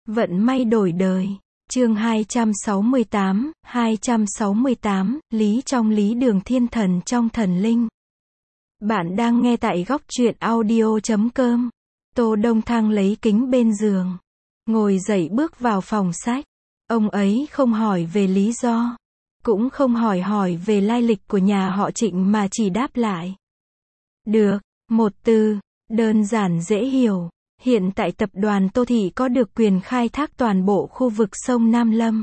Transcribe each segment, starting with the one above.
Vận may đổi đời. Chương 268, Lý trong Lý Đường Thiên Thần trong Thần Linh. Bạn đang nghe tại góc truyện audio.com. Tô Đông Thăng lấy kính bên giường, ngồi dậy bước vào phòng sách. Ông ấy không hỏi về lý do, cũng không hỏi về lai lịch của nhà họ Trịnh mà chỉ đáp lại. Được, một từ, đơn giản dễ hiểu. Hiện tại tập đoàn Tô Thị có được quyền khai thác toàn bộ khu vực sông Nam Lâm.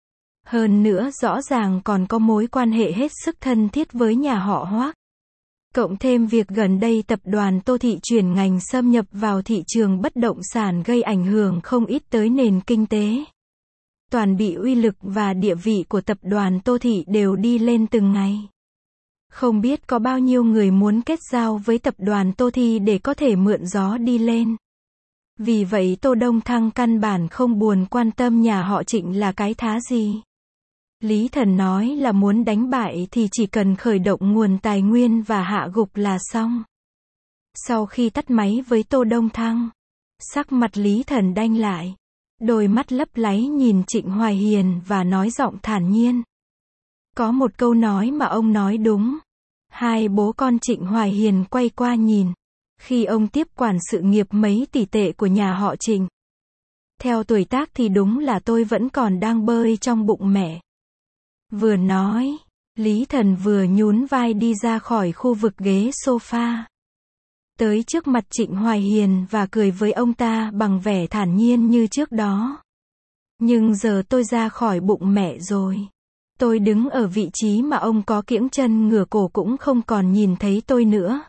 Hơn nữa rõ ràng còn có mối quan hệ hết sức thân thiết với nhà họ Hoắc. Cộng thêm việc gần đây tập đoàn Tô Thị chuyển ngành xâm nhập vào thị trường bất động sản gây ảnh hưởng không ít tới nền kinh tế. Toàn bị uy lực và địa vị của tập đoàn Tô Thị đều đi lên từng ngày. Không biết có bao nhiêu người muốn kết giao với tập đoàn Tô Thị để có thể mượn gió đi lên. Vì vậy Tô Đông Thăng căn bản không buồn quan tâm nhà họ Trịnh là cái thá gì. Lý Thần nói là muốn đánh bại thì chỉ cần khởi động nguồn tài nguyên và hạ gục là xong. Sau khi tắt máy với Tô Đông Thăng, sắc mặt Lý Thần đanh lại. Đôi mắt lấp láy nhìn Trịnh Hoài Hiền và nói giọng thản nhiên. Có một câu nói mà ông nói đúng. Hai bố con Trịnh Hoài Hiền quay qua nhìn. Khi ông tiếp quản sự nghiệp mấy tỷ tệ của nhà họ Trịnh. Theo tuổi tác thì đúng là tôi vẫn còn đang bơi trong bụng mẹ. Vừa nói, Lý Thần vừa nhún vai đi ra khỏi khu vực ghế sofa. Tới trước mặt Trịnh Hoài Hiền và cười với ông ta bằng vẻ thản nhiên như trước đó. Nhưng giờ tôi ra khỏi bụng mẹ rồi. Tôi đứng ở vị trí mà ông có kiễng chân ngửa cổ cũng không còn nhìn thấy tôi nữa.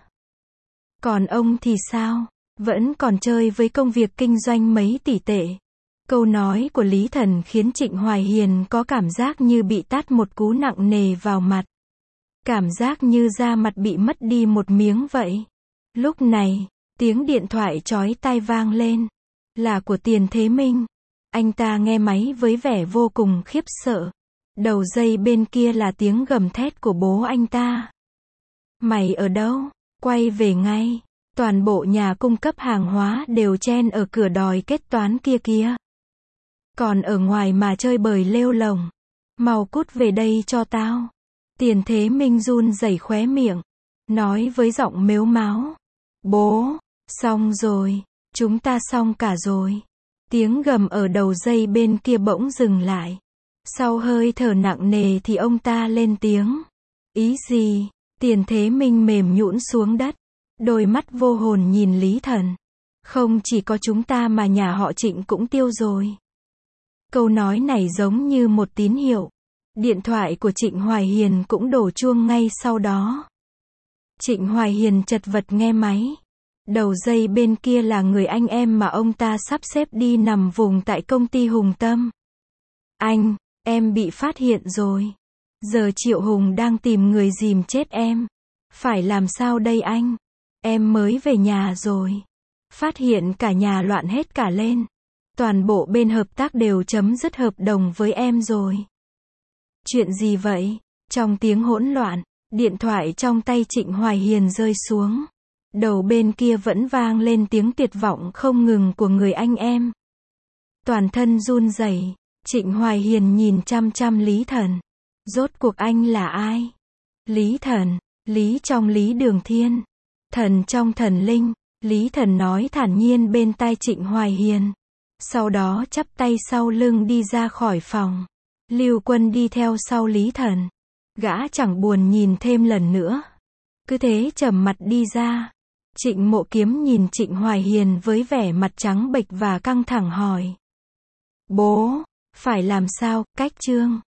Còn ông thì sao? Vẫn còn chơi với công việc kinh doanh mấy tỷ tệ. Câu nói của Lý Thần khiến Trịnh Hoài Hiền có cảm giác như bị tát một cú nặng nề vào mặt. Cảm giác như da mặt bị mất đi một miếng vậy. Lúc này, tiếng điện thoại chói tai vang lên. Là của Tiền Thế Minh. Anh ta nghe máy với vẻ vô cùng khiếp sợ. Đầu dây bên kia là tiếng gầm thét của bố anh ta. Mày ở đâu? Quay về ngay. Toàn bộ nhà cung cấp hàng hóa đều chen ở cửa đòi kết toán kia kìa. Còn ở ngoài mà chơi bời lêu lồng. Mau cút về đây cho tao. Tiền Thế Minh run rẩy khóe miệng. Nói với giọng mếu máo. Bố, xong rồi. Chúng ta xong cả rồi. Tiếng gầm ở đầu dây bên kia bỗng dừng lại. Sau hơi thở nặng nề thì ông ta lên tiếng. Ý gì? Tiền Thế Minh mềm nhũn xuống đất. Đôi mắt vô hồn nhìn Lý Thần. Không chỉ có chúng ta mà nhà họ Trịnh cũng tiêu rồi. Câu nói này giống như một tín hiệu. Điện thoại của Trịnh Hoài Hiền cũng đổ chuông ngay sau đó. Trịnh Hoài Hiền chật vật nghe máy. Đầu dây bên kia là người anh em mà ông ta sắp xếp đi nằm vùng tại công ty Hùng Tâm. Anh, em bị phát hiện rồi. Giờ Triệu Hùng đang tìm người dìm chết em. Phải làm sao đây anh? Em mới về nhà rồi. Phát hiện cả nhà loạn hết cả lên. Toàn bộ bên hợp tác đều chấm dứt hợp đồng với em rồi. Chuyện gì vậy? Trong tiếng hỗn loạn, điện thoại trong tay Trịnh Hoài Hiền rơi xuống. Đầu bên kia vẫn vang lên tiếng tuyệt vọng không ngừng của người anh em. Toàn thân run rẩy, Trịnh Hoài Hiền nhìn chăm chăm Lý Thần. Rốt cuộc anh là ai? Lý Thần, Lý trong Lý Đường Thiên. Thần trong Thần Linh. Lý Thần nói thản nhiên bên tai Trịnh Hoài Hiền. Sau đó chắp tay sau lưng đi ra khỏi phòng. Lưu Quân đi theo sau Lý Thần. Gã chẳng buồn nhìn thêm lần nữa. Cứ thế trầm mặt đi ra. Trịnh Mộ Kiếm nhìn Trịnh Hoài Hiền với vẻ mặt trắng bệch và căng thẳng hỏi. Bố, phải làm sao? Cách Trương